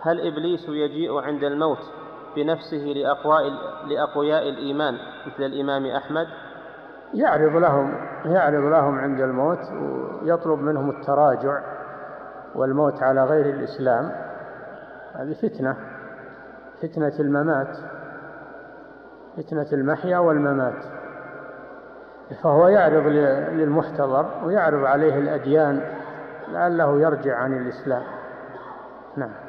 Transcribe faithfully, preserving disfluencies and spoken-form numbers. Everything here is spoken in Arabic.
هل إبليس يجيء عند الموت بنفسه لأقواء لأقوياء الإيمان مثل الإمام أحمد؟ يعرض لهم يعرض لهم عند الموت ويطلب منهم التراجع والموت على غير الإسلام. هذه فتنة فتنة الممات، فتنة المحيا والممات. فهو يعرض للمحتضر ويعرض عليه الأديان لعله يرجع عن الإسلام. نعم.